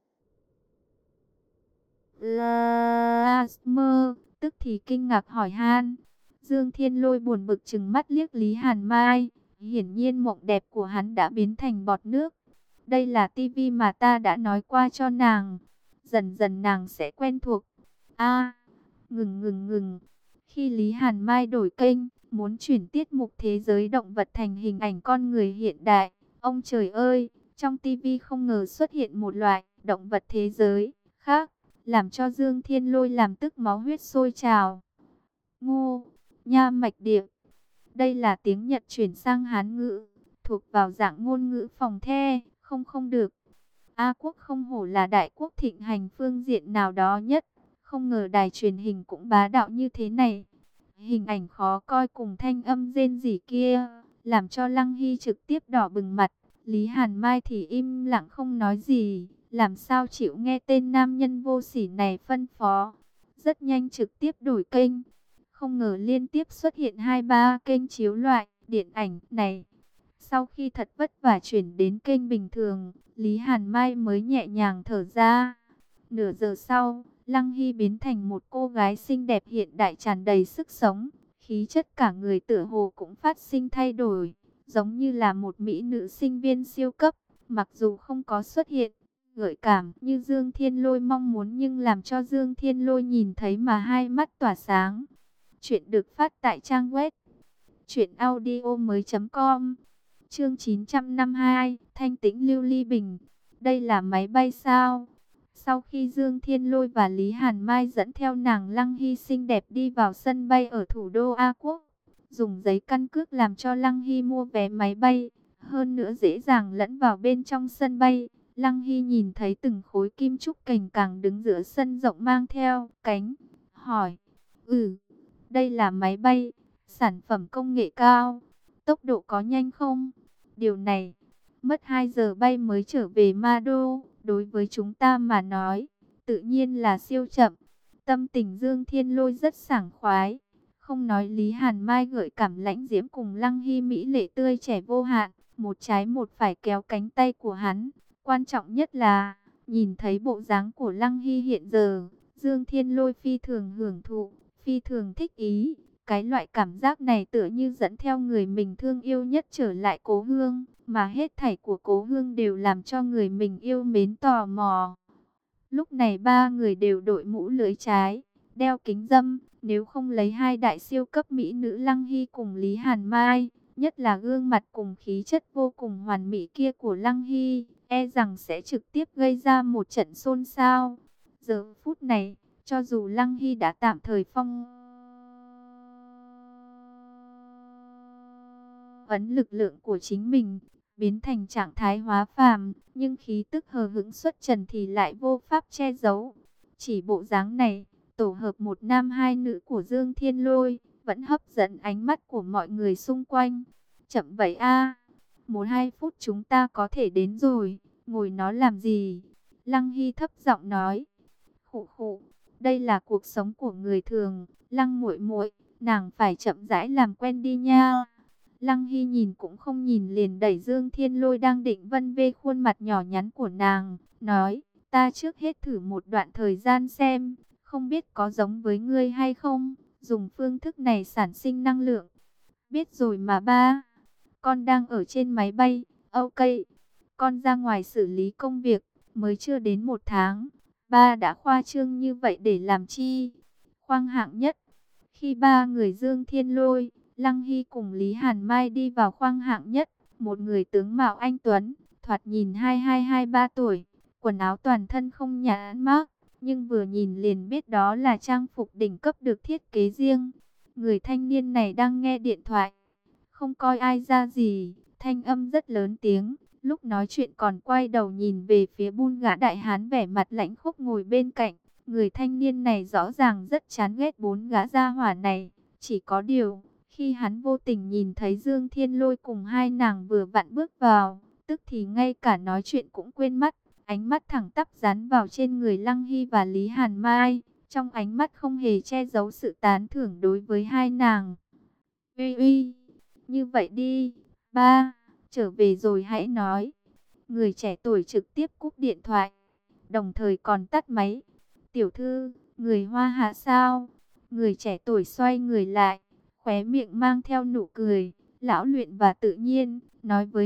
Lasmer, tức thì kinh ngạc hỏi han. Dương Thiên Lôi buồn bực trừng mắt liếc Lý Hàn Mai. Hiển nhiên mộng đẹp của hắn đã biến thành bọt nước. Đây là tivi mà ta đã nói qua cho nàng. Dần dần nàng sẽ quen thuộc. A, ngừng ngừng ngừng. Khi Lý Hàn Mai đổi kênh, muốn chuyển tiết mục thế giới động vật thành hình ảnh con người hiện đại. Ông trời ơi, trong tivi không ngờ xuất hiện một loại động vật thế giới khác, làm cho Dương Thiên Lôi làm tức máu huyết sôi trào. Ngô, Nha mạch địa. Đây là tiếng Nhật chuyển sang Hán ngữ, thuộc vào dạng ngôn ngữ phòng the, không không được. A Quốc không hổ là đại quốc thịnh hành phương diện nào đó nhất, không ngờ đài truyền hình cũng bá đạo như thế này. Hình ảnh khó coi cùng thanh âm rên rỉ kia, làm cho Lăng Hy trực tiếp đỏ bừng mặt. Lý Hàn Mai thì im lặng không nói gì, làm sao chịu nghe tên nam nhân vô sỉ này phân phó. Rất nhanh trực tiếp đổi kênh. Không ngờ liên tiếp xuất hiện hai ba kênh chiếu loại điện ảnh này. Sau khi thật vất vả chuyển đến kênh bình thường, Lý Hàn Mai mới nhẹ nhàng thở ra. Nửa giờ sau, Lăng Hy biến thành một cô gái xinh đẹp hiện đại tràn đầy sức sống. Khí chất cả người tựa hồ cũng phát sinh thay đổi, giống như là một mỹ nữ sinh viên siêu cấp. Mặc dù không có xuất hiện gợi cảm như Dương Thiên Lôi mong muốn, nhưng làm cho Dương Thiên Lôi nhìn thấy mà hai mắt tỏa sáng. Chuyện được phát tại trang web truyện audio mới chấm com. Chương chín trăm năm mươi hai, Thanh Tĩnh Lưu Ly Bình. Đây là máy bay sao? Sau khi Dương Thiên Lôi và Lý Hàn Mai dẫn theo nàng Lăng Hy xinh đẹp đi vào sân bay ở thủ đô A Quốc, dùng giấy căn cước làm cho Lăng Hy mua vé máy bay, hơn nữa dễ dàng lẫn vào bên trong sân bay. Lăng Hy nhìn thấy từng khối kim trúc cành càng đứng giữa sân rộng mang theo cánh, hỏi: "Ừ, đây là máy bay sản phẩm công nghệ cao, tốc độ có nhanh không?" "Điều này, mất hai giờ bay mới trở về Ma Đô, đối với chúng ta mà nói, tự nhiên là siêu chậm." Tâm tình Dương Thiên Lôi rất sảng khoái, không nói Lý Hàn Mai gợi cảm lãnh diễm cùng Lăng Hy mỹ lệ tươi trẻ vô hạn, một trái một phải kéo cánh tay của hắn. Quan trọng nhất là, nhìn thấy bộ dáng của Lăng Hy hiện giờ, Dương Thiên Lôi phi thường hưởng thụ, phi thường thích ý. Cái loại cảm giác này tựa như dẫn theo người mình thương yêu nhất trở lại cố hương, mà hết thảy của cố hương đều làm cho người mình yêu mến tò mò. Lúc này ba người đều đội mũ lưỡi trái, đeo kính râm, nếu không lấy hai đại siêu cấp mỹ nữ Lăng Hy cùng Lý Hàn Mai, nhất là gương mặt cùng khí chất vô cùng hoàn mỹ kia của Lăng Hy, e rằng sẽ trực tiếp gây ra một trận xôn xao. Giờ phút này, cho dù Lăng Hy đã tạm thời phong ấn lực lượng của chính mình, biến thành trạng thái hóa phàm, nhưng khí tức hờ hững xuất trần thì lại vô pháp che giấu. Chỉ bộ dáng này, tổ hợp một nam hai nữ của Dương Thiên Lôi, vẫn hấp dẫn ánh mắt của mọi người xung quanh. Chậm vậy a, một hai phút chúng ta có thể đến rồi, ngồi nó làm gì? Lăng Hy thấp giọng nói. Khụ khụ, đây là cuộc sống của người thường, Lăng muội muội, nàng phải chậm rãi làm quen đi nha. Lăng Hy nhìn cũng không nhìn liền đẩy Dương Thiên Lôi đang định vân vê khuôn mặt nhỏ nhắn của nàng, nói: "Ta trước hết thử một đoạn thời gian xem, không biết có giống với ngươi hay không, dùng phương thức này sản sinh năng lượng." "Biết rồi mà ba, con đang ở trên máy bay." "Ok, con ra ngoài xử lý công việc, mới chưa đến một tháng, ba đã khoa trương như vậy để làm chi?" Khoang hạng nhất. Khi ba người Dương Thiên Lôi, Lăng Hy cùng Lý Hàn Mai đi vào khoang hạng nhất, một người tướng mạo anh tuấn, thoạt nhìn hai hai hai ba tuổi, quần áo toàn thân không nhãn mác, nhưng vừa nhìn liền biết đó là trang phục đỉnh cấp được thiết kế riêng. Người thanh niên này đang nghe điện thoại, không coi ai ra gì, thanh âm rất lớn tiếng, lúc nói chuyện còn quay đầu nhìn về phía Bun gã đại hán vẻ mặt lãnh khốc ngồi bên cạnh. Người thanh niên này rõ ràng rất chán ghét bốn gã gia hỏa này, chỉ có điều, khi hắn vô tình nhìn thấy Dương Thiên Lôi cùng hai nàng vừa vặn bước vào, tức thì ngay cả nói chuyện cũng quên mất, ánh mắt thẳng tắp dán vào trên người Lăng Hy và Lý Hàn Mai, trong ánh mắt không hề che giấu sự tán thưởng đối với hai nàng. "Uy uy, như vậy đi, ba, trở về rồi hãy nói." Người trẻ tuổi trực tiếp cúp điện thoại, đồng thời còn tắt máy. "Tiểu thư, người Hoa Hạ sao?" Người trẻ tuổi xoay người lại, khóe miệng mang theo nụ cười, lão luyện và tự nhiên, nói với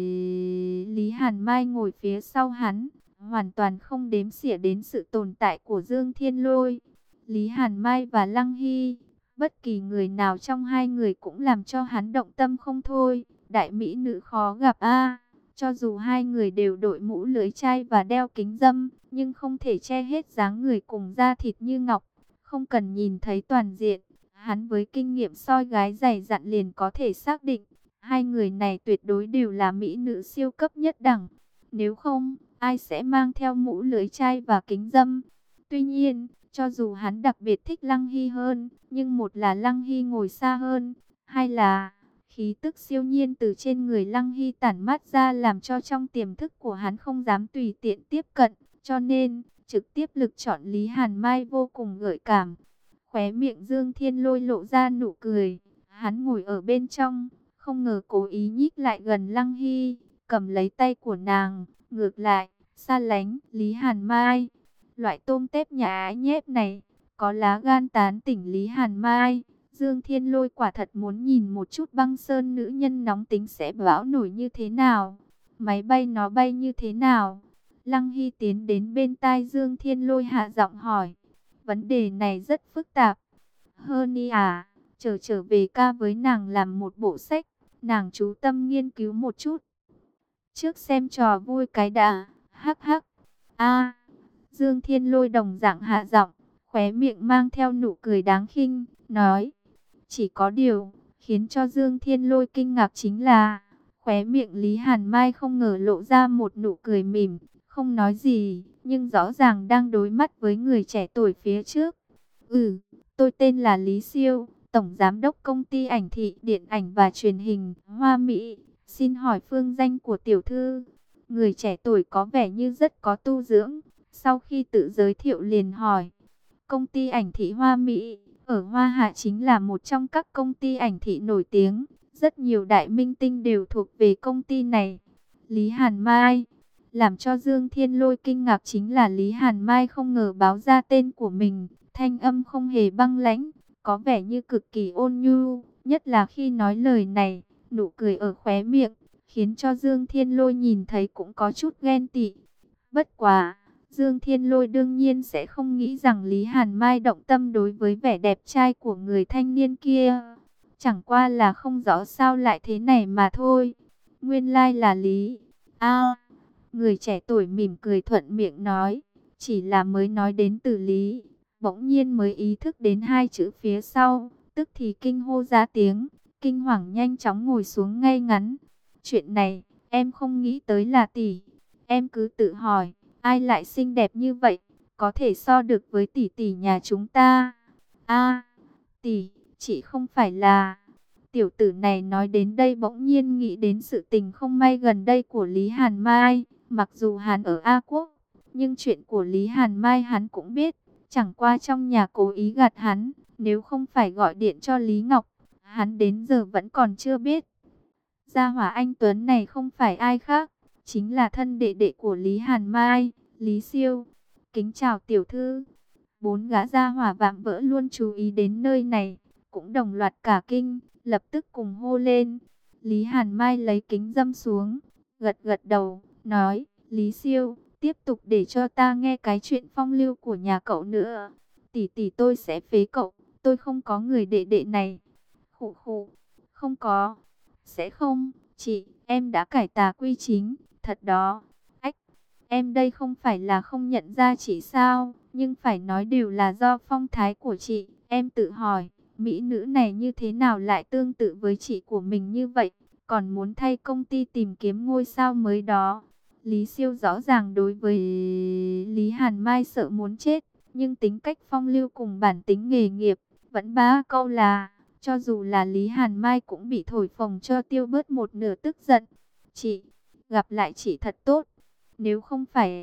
Lý Hàn Mai ngồi phía sau hắn, hoàn toàn không đếm xỉa đến sự tồn tại của Dương Thiên Lôi. Lý Hàn Mai và Lăng Hy, bất kỳ người nào trong hai người cũng làm cho hắn động tâm không thôi. Đại mỹ nữ khó gặp a. Cho dù hai người đều đội mũ lưỡi chai và đeo kính râm, nhưng không thể che hết dáng người cùng da thịt như ngọc. Không cần nhìn thấy toàn diện, Hắn với kinh nghiệm soi gái dày dặn liền có thể xác định, hai người này tuyệt đối đều là mỹ nữ siêu cấp nhất đẳng. Nếu không, ai sẽ mang theo mũ lưỡi chai và kính râm? Tuy nhiên, cho dù hắn đặc biệt thích Lăng Hy hơn, nhưng một là Lăng Hy ngồi xa hơn, hai là khí tức siêu nhiên từ trên người Lăng Hy tản mát ra làm cho trong tiềm thức của hắn không dám tùy tiện tiếp cận, cho nên trực tiếp lực chọn Lý Hàn Mai vô cùng gợi cảm. Khóe miệng Dương Thiên Lôi lộ ra nụ cười, hắn ngồi ở bên trong, không ngờ cố ý nhích lại gần Lăng Hy, cầm lấy tay của nàng, ngược lại, xa lánh Lý Hàn Mai. Loại tôm tép nhà ái nhép này, có lá gan tán tỉnh Lý Hàn Mai. Dương Thiên Lôi quả thật muốn nhìn một chút băng sơn nữ nhân nóng tính sẽ bão nổi như thế nào, máy bay nó bay như thế nào. Lăng Hy tiến đến bên tai Dương Thiên Lôi hạ giọng hỏi, vấn đề này rất phức tạp. Hơn y à, trở trở về ca với nàng làm một bộ sách, nàng chú tâm nghiên cứu một chút. Trước xem trò vui cái đã, hắc hắc. A, Dương Thiên Lôi đồng dạng hạ giọng, khóe miệng mang theo nụ cười đáng khinh, nói. Chỉ có điều, khiến cho Dương Thiên Lôi kinh ngạc chính là, khóe miệng Lý Hàn Mai không ngờ lộ ra một nụ cười mỉm, không nói gì, nhưng rõ ràng đang đối mắt với người trẻ tuổi phía trước. Ừ, tôi tên là Lý Siêu, Tổng Giám đốc Công ty Ảnh thị Điện ảnh và Truyền hình Hoa Mỹ. Xin hỏi phương danh của tiểu thư. Người trẻ tuổi có vẻ như rất có tu dưỡng. Sau khi tự giới thiệu liền hỏi. Công ty Ảnh thị Hoa Mỹ ở Hoa Hạ chính là một trong các công ty ảnh thị nổi tiếng. Rất nhiều đại minh tinh đều thuộc về công ty này. Lý Hàn Mai. Làm cho Dương Thiên Lôi kinh ngạc chính là Lý Hàn Mai không ngờ báo ra tên của mình. Thanh âm không hề băng lãnh, có vẻ như cực kỳ ôn nhu, nhất là khi nói lời này, nụ cười ở khóe miệng, khiến cho Dương Thiên Lôi nhìn thấy cũng có chút ghen tị. Bất quá, Dương Thiên Lôi đương nhiên sẽ không nghĩ rằng Lý Hàn Mai động tâm đối với vẻ đẹp trai của người thanh niên kia. Chẳng qua là không rõ sao lại thế này mà thôi. Nguyên lai là Lý. A, người trẻ tuổi mỉm cười thuận miệng nói, chỉ là mới nói đến từ Lý. Bỗng nhiên mới ý thức đến hai chữ phía sau, tức thì kinh hô ra tiếng, kinh hoàng nhanh chóng ngồi xuống ngay ngắn. Chuyện này, em không nghĩ tới là tỷ. Em cứ tự hỏi, ai lại xinh đẹp như vậy, có thể so được với tỷ tỷ nhà chúng ta. A, tỷ, chị không phải là... Tiểu tử này nói đến đây bỗng nhiên nghĩ đến sự tình không may gần đây của Lý Hàn Mai. Mặc dù hắn ở A Quốc, nhưng chuyện của Lý Hàn Mai hắn cũng biết. Chẳng qua trong nhà cố ý gạt hắn, nếu không phải gọi điện cho Lý Ngọc, hắn đến giờ vẫn còn chưa biết. Gia hỏa anh Tuấn này không phải ai khác, chính là thân đệ đệ của Lý Hàn Mai, Lý Siêu. Kính chào tiểu thư. Bốn gã gia hỏa vạm vỡ luôn chú ý đến nơi này, cũng đồng loạt cả kinh, lập tức cùng hô lên. Lý Hàn Mai lấy kính dâm xuống, gật gật đầu, nói, Lý Siêu, tiếp tục để cho ta nghe cái chuyện phong lưu của nhà cậu nữa. Tỷ tỷ tôi sẽ phế cậu, tôi không có người đệ đệ này. Khụ khụ, không có. Sẽ không, chị, em đã cải tà quy chính, thật đó. Ách, em đây không phải là không nhận ra chị sao, nhưng phải nói đều là do phong thái của chị. Em tự hỏi, mỹ nữ này như thế nào lại tương tự với chị của mình như vậy, còn muốn thay công ty tìm kiếm ngôi sao mới đó. Lý Siêu rõ ràng đối với Lý Hàn Mai sợ muốn chết, nhưng tính cách phong lưu cùng bản tính nghề nghiệp, vẫn ba câu là, cho dù là Lý Hàn Mai cũng bị thổi phồng cho tiêu bớt một nửa tức giận. Chị, gặp lại chị thật tốt, nếu không phải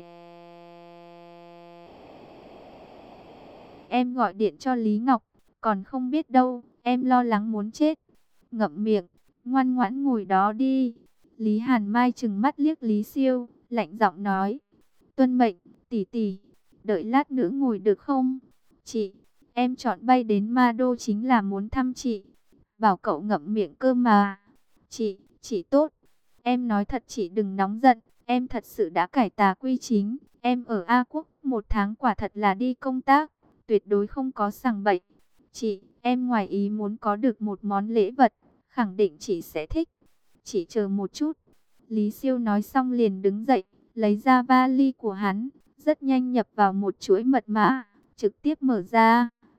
em gọi điện cho Lý Ngọc, còn không biết đâu, em lo lắng muốn chết. Ngậm miệng, ngoan ngoãn ngồi đó đi. Lý Hàn Mai trừng mắt liếc Lý Siêu, lạnh giọng nói, tuân mệnh, tỷ tỷ, đợi lát nữa ngồi được không? Chị, em chọn bay đến Ma Đô chính là muốn thăm chị. Bảo cậu ngậm miệng cơ mà. Chị, chị tốt. Em nói thật chị đừng nóng giận, em thật sự đã cải tà quy chính. Em ở A Quốc một tháng quả thật là đi công tác, tuyệt đối không có sằng bậy. Chị, em ngoài ý muốn có được một món lễ vật, khẳng định chị sẽ thích. Chị chờ một chút. Lý Siêu nói xong liền đứng dậy, lấy ra vali của hắn, rất nhanh nhập vào một chuỗi mật mã, trực tiếp mở ra.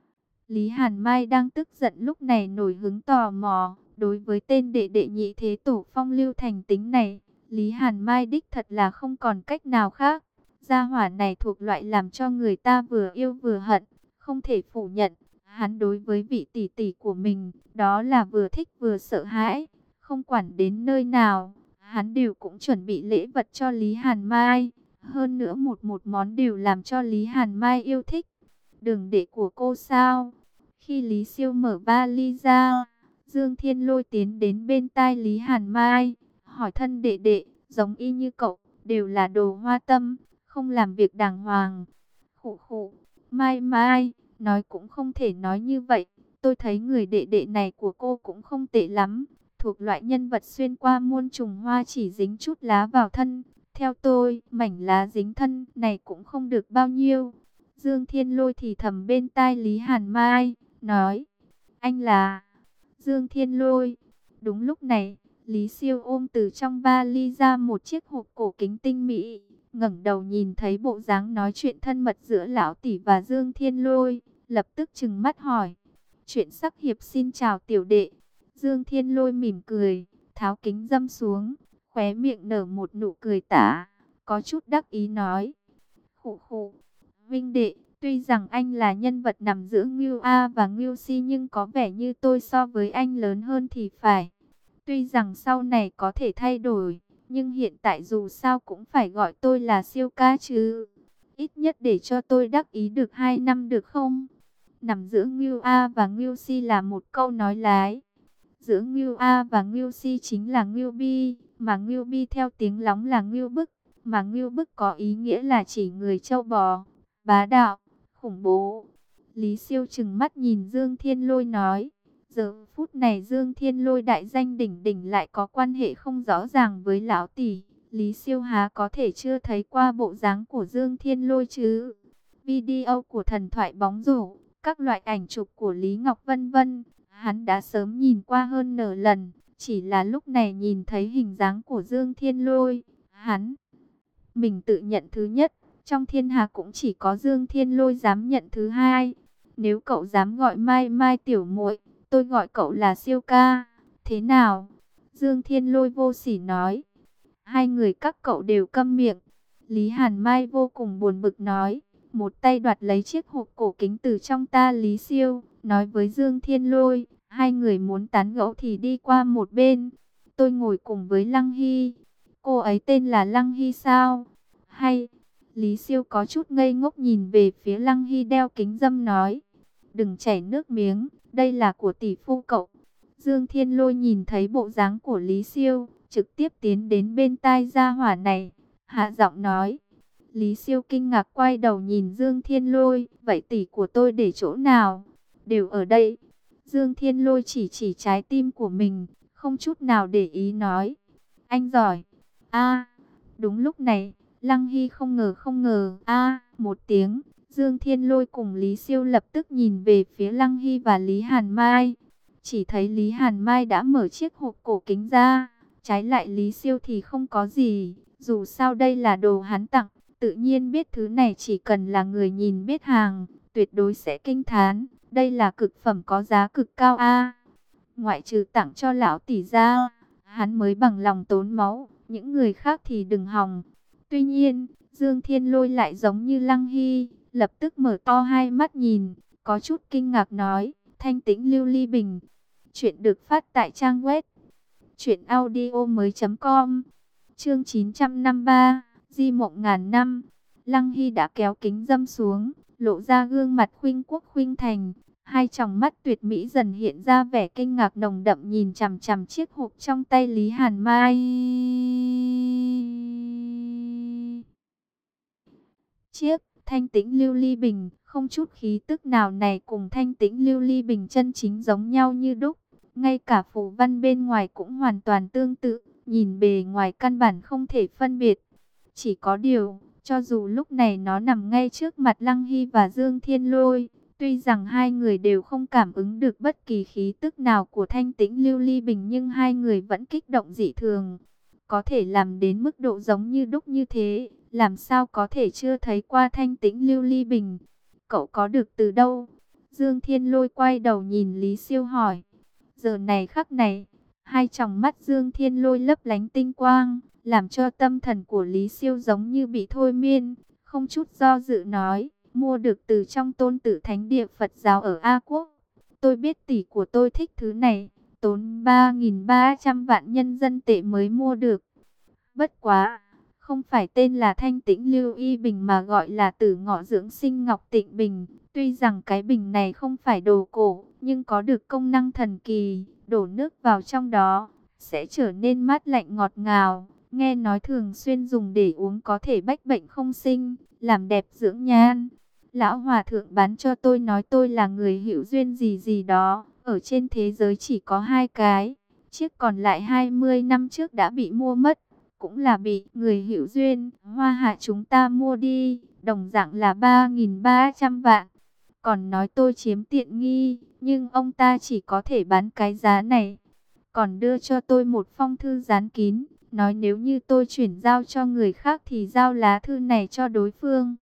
Lý Hàn Mai đang tức giận lúc này nổi hứng tò mò. Đối với tên đệ đệ nhị thế tổ phong lưu thành tính này, Lý Hàn Mai đích thật là không còn cách nào khác. Gia hỏa này thuộc loại làm cho người ta vừa yêu vừa hận. Không thể phủ nhận, hắn đối với vị tỷ tỷ của mình, đó là vừa thích vừa sợ hãi. Không quản đến nơi nào, hắn đều cũng chuẩn bị lễ vật cho Lý Hàn Mai. Hơn nữa một một món đều làm cho Lý Hàn Mai yêu thích. Đường đệ của cô sao? Khi Lý Siêu mở vali ra, Dương Thiên Lôi tiến đến bên tai Lý Hàn Mai, hỏi thân đệ đệ, giống y như cậu, đều là đồ hoa tâm, không làm việc đàng hoàng. Khụ khụ, Mai Mai, nói cũng không thể nói như vậy, tôi thấy người đệ đệ này của cô cũng không tệ lắm, thuộc loại nhân vật xuyên qua muôn trùng hoa chỉ dính chút lá vào thân. Theo tôi, mảnh lá dính thân này cũng không được bao nhiêu. Dương Thiên Lôi thì thầm bên tai Lý Hàn Mai, nói, anh là Dương Thiên Lôi. Đúng lúc này, Lý Siêu ôm từ trong vali ra một chiếc hộp cổ kính tinh mỹ, ngẩng đầu nhìn thấy bộ dáng nói chuyện thân mật giữa lão tỷ và Dương Thiên Lôi, lập tức trừng mắt hỏi, chuyện sắc hiệp xin chào tiểu đệ. Dương Thiên Lôi mỉm cười, tháo kính dâm xuống, khóe miệng nở một nụ cười tả, có chút đắc ý nói, khụ khụ, Vinh đệ, tuy rằng anh là nhân vật nằm giữa Ngưu A và Ngưu Si nhưng có vẻ như tôi so với anh lớn hơn thì phải. Tuy rằng sau này có thể thay đổi, nhưng hiện tại dù sao cũng phải gọi tôi là Siêu ca chứ. Ít nhất để cho tôi đắc ý được hai năm được không? Nằm giữa Ngưu A và Ngưu Si là một câu nói lái. Giữa Ngưu A và Ngưu Si chính là Ngưu Bi, mà Ngưu Bi theo tiếng lóng là Ngưu Bức, mà Ngưu Bức có ý nghĩa là chỉ người trâu bò, bá đạo, khủng bố. Lý Siêu trừng mắt nhìn Dương Thiên Lôi nói, giờ phút này Dương Thiên Lôi đại danh đỉnh đỉnh lại có quan hệ không rõ ràng với lão tỷ. Lý Siêu há có thể chưa thấy qua bộ dáng của Dương Thiên Lôi chứ? Video của thần thoại bóng rổ, các loại ảnh chụp của Lý Ngọc vân vân, hắn đã sớm nhìn qua hơn nửa lần, chỉ là lúc này nhìn thấy hình dáng của Dương Thiên Lôi, hắn mình tự nhận thứ nhất, trong thiên hạ cũng chỉ có Dương Thiên Lôi dám nhận thứ hai. Nếu cậu dám gọi Mai Mai tiểu muội, tôi gọi cậu là Siêu ca, thế nào? Dương Thiên Lôi vô sỉ nói. Hai người các cậu đều câm miệng. Lý Hàn Mai vô cùng buồn bực nói, một tay đoạt lấy chiếc hộp cổ kính từ trong ta Lý Siêu, nói với Dương Thiên Lôi, hai người muốn tán gẫu thì đi qua một bên. Tôi ngồi cùng với Lăng Hy. Cô ấy tên là Lăng Hy sao? Hay? Lý Siêu có chút ngây ngốc nhìn về phía Lăng Hy đeo kính dâm nói, đừng chảy nước miếng, đây là của tỷ phu cậu. Dương Thiên Lôi nhìn thấy bộ dáng của Lý Siêu, trực tiếp tiến đến bên tai gia hỏa này, hạ giọng nói. Lý Siêu kinh ngạc quay đầu nhìn Dương Thiên Lôi, vậy tỷ của tôi để chỗ nào? Đều ở đây. Dương Thiên Lôi chỉ chỉ trái tim của mình, không chút nào để ý nói, anh giỏi. A, đúng lúc này, Lăng Hy không ngờ không ngờ, a một tiếng, Dương Thiên Lôi cùng Lý Siêu lập tức nhìn về phía Lăng Hy và Lý Hàn Mai. Chỉ thấy Lý Hàn Mai đã mở chiếc hộp cổ kính ra, trái lại Lý Siêu thì không có gì, dù sao đây là đồ hắn tặng, tự nhiên biết thứ này chỉ cần là người nhìn biết hàng, tuyệt đối sẽ kinh thán, đây là cực phẩm có giá cực cao a. Ngoại trừ tặng cho lão tỷ ra, hắn mới bằng lòng tốn máu, những người khác thì đừng hòng. Tuy nhiên, Dương Thiên Lôi lại giống như Lăng Hy, lập tức mở to hai mắt nhìn, có chút kinh ngạc nói, thanh tĩnh lưu ly bình. Chuyện được phát tại trang web truyệnaudiomoi chấm com. Chương chín trăm năm mươi ba, Di mộng ngàn năm. Lăng Hy đã kéo kính dâm xuống, lộ ra gương mặt khuynh quốc khuynh thành, hai tròng mắt tuyệt mỹ dần hiện ra vẻ kinh ngạc nồng đậm nhìn chằm chằm chiếc hộp trong tay Lý Hàn Mai. Chiếc thanh tĩnh lưu ly bình, không chút khí tức nào này cùng thanh tĩnh lưu ly bình chân chính giống nhau như đúc. Ngay cả phù văn bên ngoài cũng hoàn toàn tương tự, nhìn bề ngoài căn bản không thể phân biệt. Chỉ có điều, cho dù lúc này nó nằm ngay trước mặt Lăng Hy và Dương Thiên Lôi, tuy rằng hai người đều không cảm ứng được bất kỳ khí tức nào của thanh tĩnh lưu ly bình nhưng hai người vẫn kích động dị thường. Có thể làm đến mức độ giống như đúc như thế, làm sao có thể chưa thấy qua thanh tĩnh lưu ly bình? Cậu có được từ đâu? Dương Thiên Lôi quay đầu nhìn Lý Siêu hỏi. Giờ này khắc này, hai tròng mắt Dương Thiên Lôi lấp lánh tinh quang, làm cho tâm thần của Lý Siêu giống như bị thôi miên, không chút do dự nói, mua được từ trong Tôn Tử Thánh Địa Phật giáo ở A Quốc. Tôi biết tỷ của tôi thích thứ này, tốn ba nghìn ba trăm vạn nhân dân tệ mới mua được. Bất quá, không phải tên là Thanh Tĩnh Lưu Y Bình mà gọi là Tử Ngọ Dưỡng Sinh Ngọc Tịnh Bình. Tuy rằng cái bình này không phải đồ cổ, nhưng có được công năng thần kỳ, đổ nước vào trong đó, sẽ trở nên mát lạnh ngọt ngào. Nghe nói thường xuyên dùng để uống có thể bách bệnh không sinh, làm đẹp dưỡng nhan. Lão Hòa Thượng bán cho tôi nói tôi là người hữu duyên gì gì đó, ở trên thế giới chỉ có hai cái, chiếc còn lại hai mươi năm trước đã bị mua mất. Cũng là bị người hữu duyên, Hoa Hạ chúng ta mua đi, đồng dạng là ba nghìn ba trăm vạn. Còn nói tôi chiếm tiện nghi, nhưng ông ta chỉ có thể bán cái giá này. Còn đưa cho tôi một phong thư dán kín, nói nếu như tôi chuyển giao cho người khác thì giao lá thư này cho đối phương.